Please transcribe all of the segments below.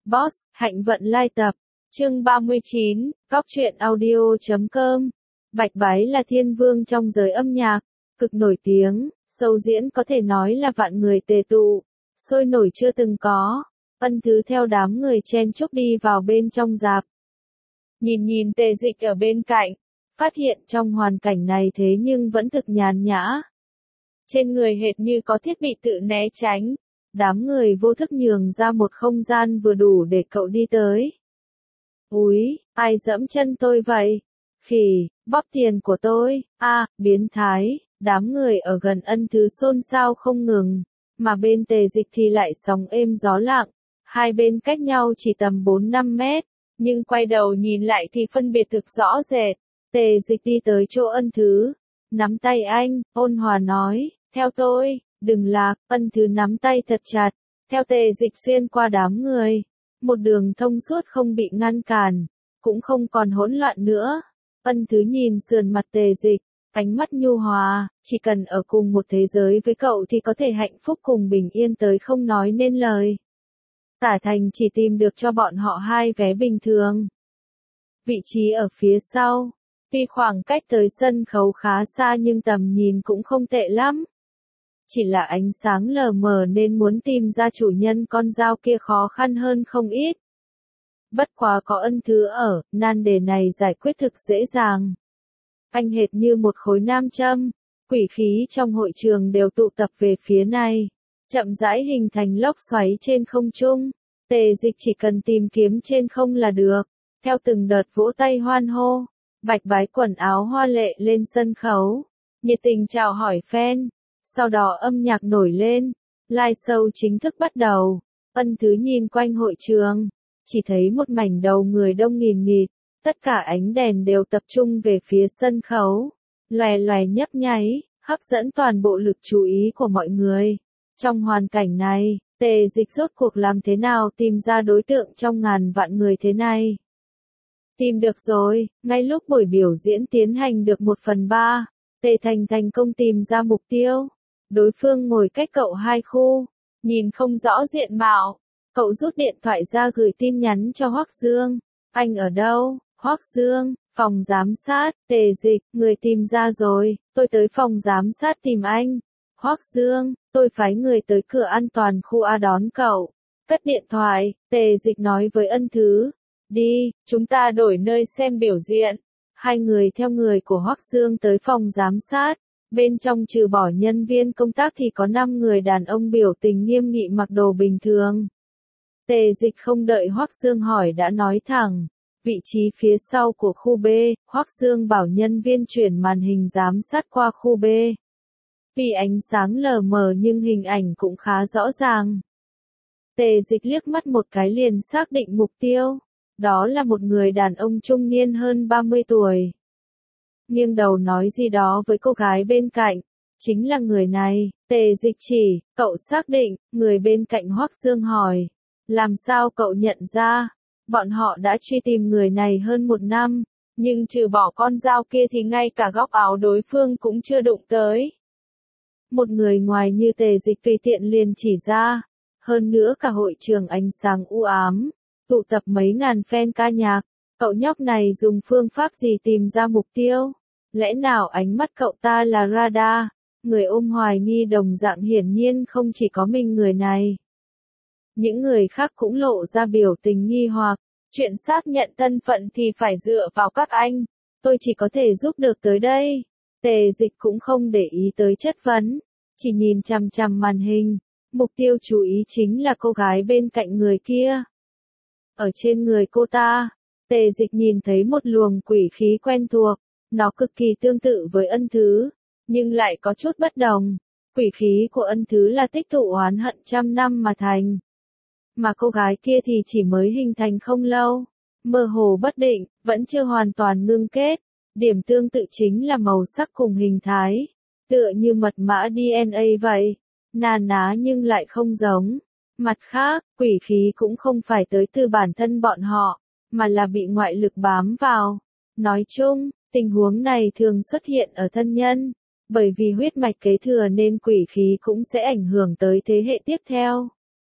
Boss, Hạnh Vận lai tập. Chương 39, Góc truyện audio.com. Bạch Bái là thiên vương trong giới âm nhạc, cực nổi tiếng, show diễn có thể nói là vạn người tề tụ, sôi nổi chưa từng có. Ân Thứ theo đám người chen chúc đi vào bên trong rạp. Nhìn Tề Dịch ở bên cạnh, phát hiện trong hoàn cảnh này thế nhưng vẫn thực nhàn nhã. Trên người hệt như có thiết bị tự né tránh. Đám người vô thức nhường ra một không gian vừa đủ để cậu đi tới. Úi, ai dẫm chân tôi vậy? Khỉ, bóp tiền của tôi, biến thái, đám người ở gần Ân Thứ xôn xao không ngừng, mà bên Tề Dịch thì lại sóng êm gió lặng, hai bên cách nhau chỉ tầm 4-5 mét, nhưng quay đầu nhìn lại thì phân biệt thực rõ rệt. Tề Dịch đi tới chỗ Ân Thứ, nắm tay anh, ôn hòa nói, theo tôi. Đừng lạc, Ân Thứ nắm tay thật chặt, theo Tề Dịch xuyên qua đám người. Một đường thông suốt không bị ngăn cản, cũng không còn hỗn loạn nữa. Ân Thứ nhìn sườn mặt Tề Dịch, ánh mắt nhu hòa, chỉ cần ở cùng một thế giới với cậu thì có thể hạnh phúc cùng bình yên tới không nói nên lời. Tả Thành chỉ tìm được cho bọn họ 2 vé bình thường. Vị trí ở phía sau, tuy khoảng cách tới sân khấu khá xa nhưng tầm nhìn cũng không tệ lắm. Chỉ là ánh sáng lờ mờ nên muốn tìm ra chủ nhân con dao kia khó khăn hơn không ít. Bất quá có Ân Thứ ở, nan đề này giải quyết thực dễ dàng. Anh hệt như một khối nam châm, quỷ khí trong hội trường đều tụ tập về phía này, chậm rãi hình thành lốc xoáy trên không trung. Tề Dịch chỉ cần tìm kiếm trên không là được. Theo từng đợt vỗ tay hoan hô, Bạch Bái quần áo hoa lệ lên sân khấu, nhiệt tình chào hỏi fan. Sau đó âm nhạc nổi lên, live show chính thức bắt đầu. Ân Thứ nhìn quanh hội trường, chỉ thấy một mảnh đầu người đông nghìn nghịt, tất cả ánh đèn đều tập trung về phía sân khấu, lòe lòe nhấp nháy, hấp dẫn toàn bộ lực chú ý của mọi người. Trong hoàn cảnh này, Tề Dịch rốt cuộc làm thế nào tìm ra đối tượng trong ngàn vạn người thế này? Tìm được rồi, ngay lúc buổi biểu diễn tiến hành được 1/3, Tề Thành thành công tìm ra mục tiêu. Đối phương ngồi cách cậu 2 khu, nhìn không rõ diện mạo. Cậu rút điện thoại ra gửi tin nhắn cho Hoắc Dương. Anh ở đâu? Hoắc Dương, phòng giám sát. Tề Dịch, người tìm ra rồi, tôi tới phòng giám sát tìm anh. Hoắc Dương, tôi phái người tới cửa an toàn khu A đón cậu. Cất điện thoại, Tề Dịch nói với Ân Thứ. Đi, chúng ta đổi nơi xem biểu diễn. Hai người theo người của Hoắc Dương tới phòng giám sát. Bên trong trừ bỏ nhân viên công tác thì có 5 người đàn ông biểu tình nghiêm nghị mặc đồ bình thường. Tề Dịch không đợi Hoắc Dương hỏi đã nói thẳng. Vị trí phía sau của khu B, Hoắc Dương bảo nhân viên chuyển màn hình giám sát qua khu B. Vì ánh sáng lờ mờ nhưng hình ảnh cũng khá rõ ràng. Tề Dịch liếc mắt một cái liền xác định mục tiêu. Đó là một người đàn ông trung niên hơn 30 tuổi. Nghiêng đầu nói gì đó với cô gái bên cạnh, chính là người này. Tề Dịch chỉ, cậu xác định, người bên cạnh Hoắc Dương hỏi, làm sao cậu nhận ra? Bọn họ đã truy tìm người này hơn 1 năm, nhưng trừ bỏ con dao kia thì ngay cả góc áo đối phương cũng chưa đụng tới. Một người ngoài như Tề Dịch tùy tiện liền chỉ ra, hơn nữa cả hội trường ánh sáng u ám, tụ tập mấy ngàn fan ca nhạc. Cậu nhóc này dùng phương pháp gì tìm ra mục tiêu? Lẽ nào ánh mắt cậu ta là radar? Người ôm hoài nghi đồng dạng hiển nhiên không chỉ có mình người này. Những người khác cũng lộ ra biểu tình nghi hoặc. Chuyện xác nhận thân phận thì phải dựa vào các anh. Tôi chỉ có thể giúp được tới đây. Tề Dịch cũng không để ý tới chất vấn. Chỉ nhìn chằm chằm màn hình. Mục tiêu chú ý chính là cô gái bên cạnh người kia. Ở trên người cô ta, Tề Dịch nhìn thấy một luồng quỷ khí quen thuộc, nó cực kỳ tương tự với Ân Thứ, nhưng lại có chút bất đồng. Quỷ khí của Ân Thứ là tích tụ oán hận trăm năm mà thành, mà cô gái kia thì chỉ mới hình thành không lâu, mơ hồ bất định, vẫn chưa hoàn toàn ngưng kết. Điểm tương tự chính là màu sắc cùng hình thái, tựa như mật mã DNA vậy, na ná nhưng lại không giống. Mặt khác, quỷ khí cũng không phải tới từ bản thân bọn họ, mà là bị ngoại lực bám vào. Nói chung, tình huống này thường xuất hiện ở thân nhân, bởi vì huyết mạch kế thừa nên quỷ khí cũng sẽ ảnh hưởng tới thế hệ tiếp theo.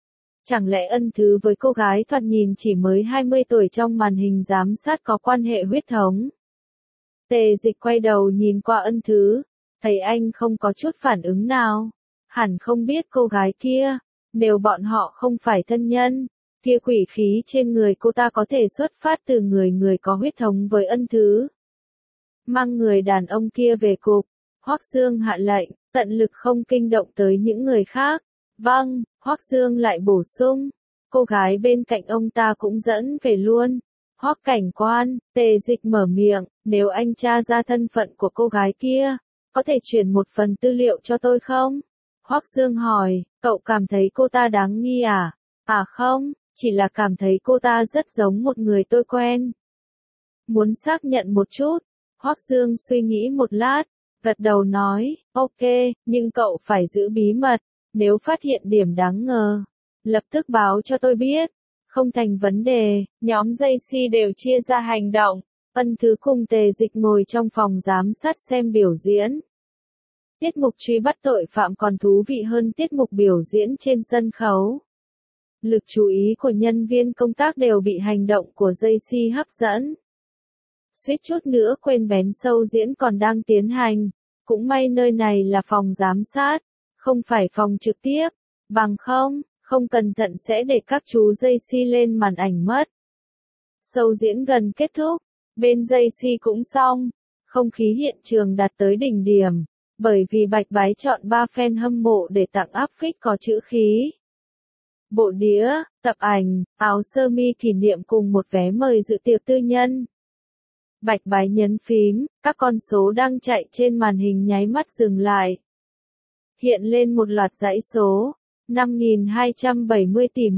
Chẳng lẽ Ân Thứ với cô gái thoạt nhìn chỉ mới 20 tuổi trong màn hình giám sát có quan hệ huyết thống? Tề Dịch quay đầu nhìn qua Ân Thứ, thấy anh không có chút phản ứng nào. Hẳn không biết cô gái kia, nếu bọn họ không phải thân nhân, kia quỷ khí trên người cô ta có thể xuất phát từ người có huyết thống với Ân Thứ. Mang người đàn ông kia về cục, Hoắc Dương hạ lệnh, tận lực không kinh động tới những người khác. Vâng, Hoắc Dương lại bổ sung, cô gái bên cạnh ông ta cũng dẫn về luôn. Hoắc cảnh quan, Tề Dịch mở miệng, nếu anh tra ra thân phận của cô gái kia, có thể chuyển một phần tư liệu cho tôi không? Hoắc Dương hỏi, cậu cảm thấy cô ta đáng nghi à? À không, chỉ là cảm thấy cô ta rất giống một người tôi quen. Muốn xác nhận một chút. Hoắc Dương suy nghĩ một lát, gật đầu nói, ok, nhưng cậu phải giữ bí mật, nếu phát hiện điểm đáng ngờ, lập tức báo cho tôi biết. Không thành vấn đề, nhóm JC đều chia ra hành động. Ân Thứ cùng Tề Dịch ngồi trong phòng giám sát xem biểu diễn. Tiết mục truy bắt tội phạm còn thú vị hơn tiết mục biểu diễn trên sân khấu. Lực chú ý của nhân viên công tác đều bị hành động của JC hấp dẫn. Suýt chút nữa quên bén show diễn còn đang tiến hành. Cũng may nơi này là phòng giám sát, không phải phòng trực tiếp. Bằng không cẩn thận sẽ để các chú JC lên màn ảnh mất. Show diễn gần kết thúc, bên JC cũng xong. Không khí hiện trường đạt tới đỉnh điểm, bởi vì Bạch Bái chọn 3 fan hâm mộ để tặng áp phích có chữ khí. Bộ đĩa, tập ảnh, áo sơ mi kỷ niệm cùng một vé mời dự tiệc tư nhân. Bạch Bái nhấn phím, các con số đang chạy trên màn hình nháy mắt dừng lại. Hiện lên một loạt dãy số, 5.270 tỷ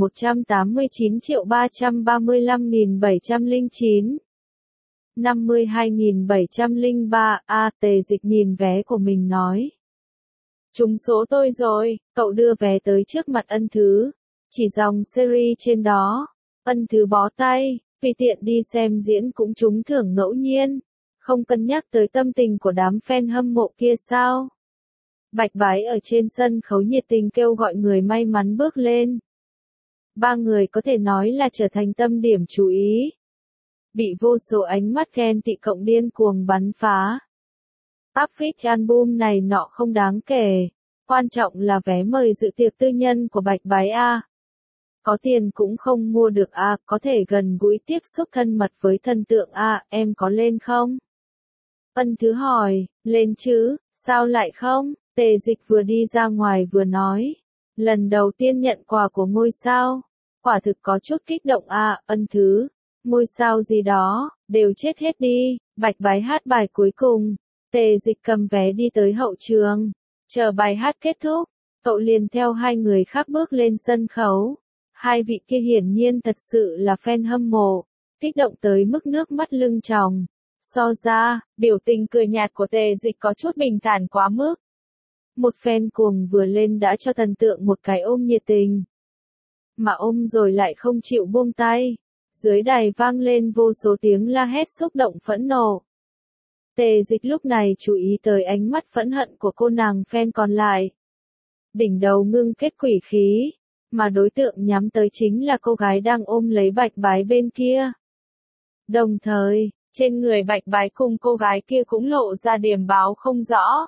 189.335.709. 52.703, Tề Dịch nhìn vé của mình nói. Trúng số tôi rồi, cậu đưa vé tới trước mặt Ân Thứ, chỉ dòng series trên đó. Ân Thứ bó tay, vì tiện đi xem diễn cũng trúng thưởng ngẫu nhiên, không cân nhắc tới tâm tình của đám fan hâm mộ kia sao. Bạch Bái ở trên sân khấu nhiệt tình kêu gọi người may mắn bước lên. 3 người có thể nói là trở thành tâm điểm chú ý. Bị vô số ánh mắt ghen tị cộng điên cuồng bắn phá. Áp phích album này nọ không đáng kể, quan trọng là vé mời dự tiệc tư nhân của Bạch Bái a. Có tiền cũng không mua được a, có thể gần gũi tiếp xúc thân mật với thần tượng a, em có lên không? Ân Thứ hỏi, lên chứ, sao lại không? Tề Dịch vừa đi ra ngoài vừa nói, lần đầu tiên nhận quà của ngôi sao, quả thực có chút kích động a. Ân Thứ, ngôi sao gì đó, đều chết hết đi. Bạch Bái hát bài cuối cùng, Tề Dịch cầm vé đi tới hậu trường, chờ bài hát kết thúc, cậu liền theo 2 người khác bước lên sân khấu. 2 vị kia hiển nhiên thật sự là fan hâm mộ, kích động tới mức nước mắt lưng tròng. So ra, biểu tình cười nhạt của Tề Dịch có chút bình thản quá mức. Một fan cuồng vừa lên đã cho thần tượng một cái ôm nhiệt tình. Mà ôm rồi lại không chịu buông tay. Dưới đài vang lên vô số tiếng la hét xúc động phẫn nộ. Tề Dịch lúc này chú ý tới ánh mắt phẫn hận của cô nàng fan còn lại. Đỉnh đầu ngưng kết quỷ khí, mà đối tượng nhắm tới chính là cô gái đang ôm lấy Bạch Bái bên kia. Đồng thời, trên người Bạch Bái cùng cô gái kia cũng lộ ra điểm báo không rõ.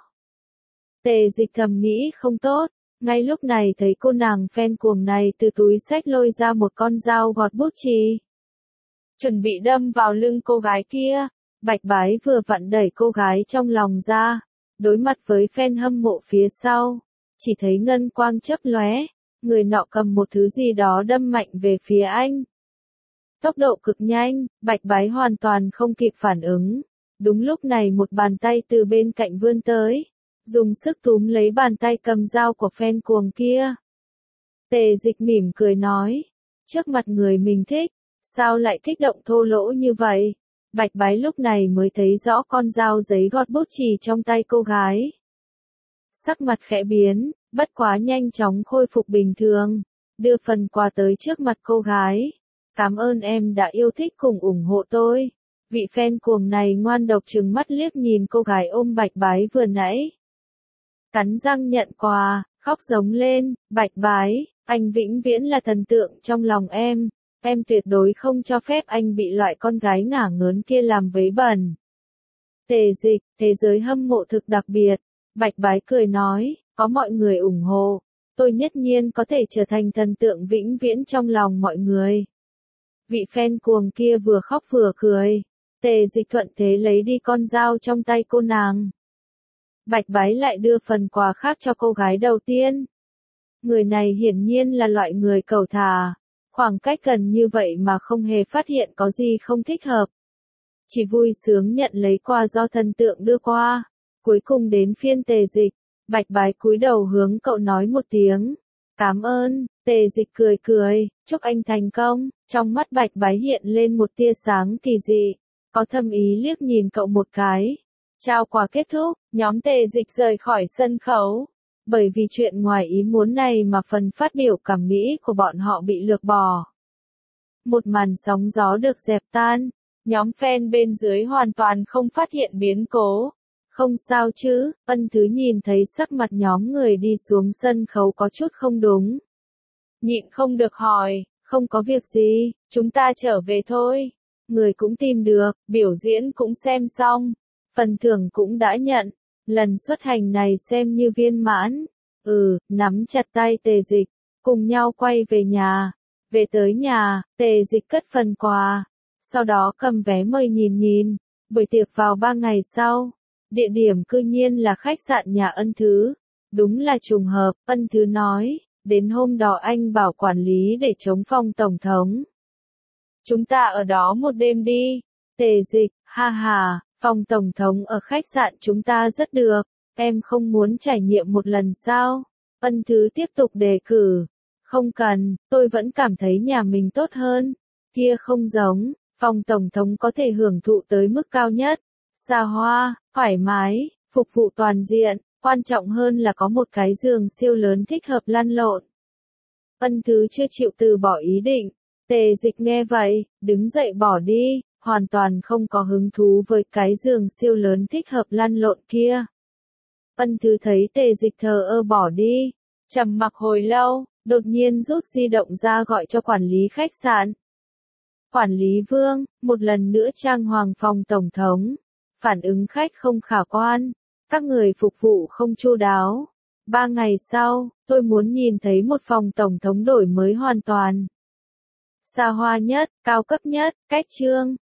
Tề Dịch thầm nghĩ không tốt, ngay lúc này thấy cô nàng fan cuồng này từ túi xách lôi ra một con dao gọt bút chì. Chuẩn bị đâm vào lưng cô gái kia, Bạch Bái vừa vặn đẩy cô gái trong lòng ra, đối mặt với fan hâm mộ phía sau, chỉ thấy ngân quang chớp lóe, người nọ cầm một thứ gì đó đâm mạnh về phía anh. Tốc độ cực nhanh, Bạch Bái hoàn toàn không kịp phản ứng. Đúng lúc này một bàn tay từ bên cạnh vươn tới, dùng sức túm lấy bàn tay cầm dao của fan cuồng kia. Tề Dịch mỉm cười nói, trước mặt người mình thích, sao lại kích động thô lỗ như vậy? Bạch Bái lúc này mới thấy rõ con dao giấy gọt bút chì trong tay cô gái. Sắc mặt khẽ biến, bất quá nhanh chóng khôi phục bình thường, đưa phần quà tới trước mặt cô gái. Cảm ơn em đã yêu thích cùng ủng hộ tôi. Vị fan cuồng này ngoan độc trừng mắt liếc nhìn cô gái ôm Bạch Bái vừa nãy. Cắn răng nhận quà, khóc giống lên, Bạch Bái, Anh vĩnh viễn là thần tượng trong lòng em tuyệt đối không cho phép anh bị loại con gái ngả ngớn kia làm vấy bẩn. Tề Dịch, thế giới hâm mộ thực đặc biệt. Bạch Bái cười nói, có mọi người ủng hộ, tôi nhất nhiên có thể trở thành thần tượng vĩnh viễn trong lòng mọi người. Vị fan cuồng kia vừa khóc vừa cười. Tề Dịch thuận thế lấy đi con dao trong tay cô nàng. Bạch Bái lại đưa phần quà khác cho cô gái đầu tiên. Người này hiển nhiên là loại người cầu thả. Khoảng cách gần như vậy mà không hề phát hiện có gì không thích hợp. Chỉ vui sướng nhận lấy quà do thần tượng đưa qua. Cuối cùng đến phiên Tề Dịch. Bạch Bái cúi đầu hướng cậu nói một tiếng. Cảm ơn. Tề Dịch cười cười, chúc anh thành công. Trong mắt Bạch Bái hiện lên một tia sáng kỳ dị. Có thâm ý liếc nhìn cậu một cái. Trao quà kết thúc, nhóm Tề Dịch rời khỏi sân khấu. Bởi vì chuyện ngoài ý muốn này mà phần phát biểu cảm mỹ của bọn họ bị lược bỏ. Một màn sóng gió được dẹp tan. Nhóm fan bên dưới hoàn toàn không phát hiện biến cố. Không sao chứ, Ân Thứ nhìn thấy sắc mặt nhóm người đi xuống sân khấu có chút không đúng. Nhịn không được hỏi, không có việc gì, chúng ta trở về thôi. Người cũng tìm được, biểu diễn cũng xem xong. Phần thưởng cũng đã nhận. Lần xuất hành này xem như viên mãn. Nắm chặt tay Tề Dịch, cùng nhau quay về nhà. Về tới nhà, Tề Dịch cất phần quà. Sau đó cầm vé mời nhìn. Buổi tiệc vào 3 ngày sau. Địa điểm cư nhiên là khách sạn nhà Ân Thứ. Đúng là trùng hợp, Ân Thứ nói. Đến hôm đó anh bảo quản lý để chống phòng tổng thống. Chúng ta ở đó một đêm đi. Tề Dịch, ha ha, phòng tổng thống ở khách sạn chúng ta rất được. Em không muốn trải nghiệm một lần sao? Ân Thứ tiếp tục đề cử. Không cần, tôi vẫn cảm thấy nhà mình tốt hơn. Kia không giống, phòng tổng thống có thể hưởng thụ tới mức cao nhất. Xa hoa, thoải mái, phục vụ toàn diện, quan trọng hơn là có một cái giường siêu lớn thích hợp lăn lộn. Ân Thứ chưa chịu từ bỏ ý định. Tề Dịch nghe vậy, đứng dậy bỏ đi, hoàn toàn không có hứng thú với cái giường siêu lớn thích hợp lăn lộn kia. Ân Thứ thấy Tề Dịch thờ ơ bỏ đi, trầm mặc hồi lâu, đột nhiên rút di động ra gọi cho quản lý khách sạn. Quản lý Vương, một lần nữa trang hoàng phòng tổng thống. Phản ứng khách không khả quan. Các người phục vụ không chu đáo. 3 ngày sau, tôi muốn nhìn thấy một phòng tổng thống đổi mới hoàn toàn. Xa hoa nhất, cao cấp nhất, cách trương,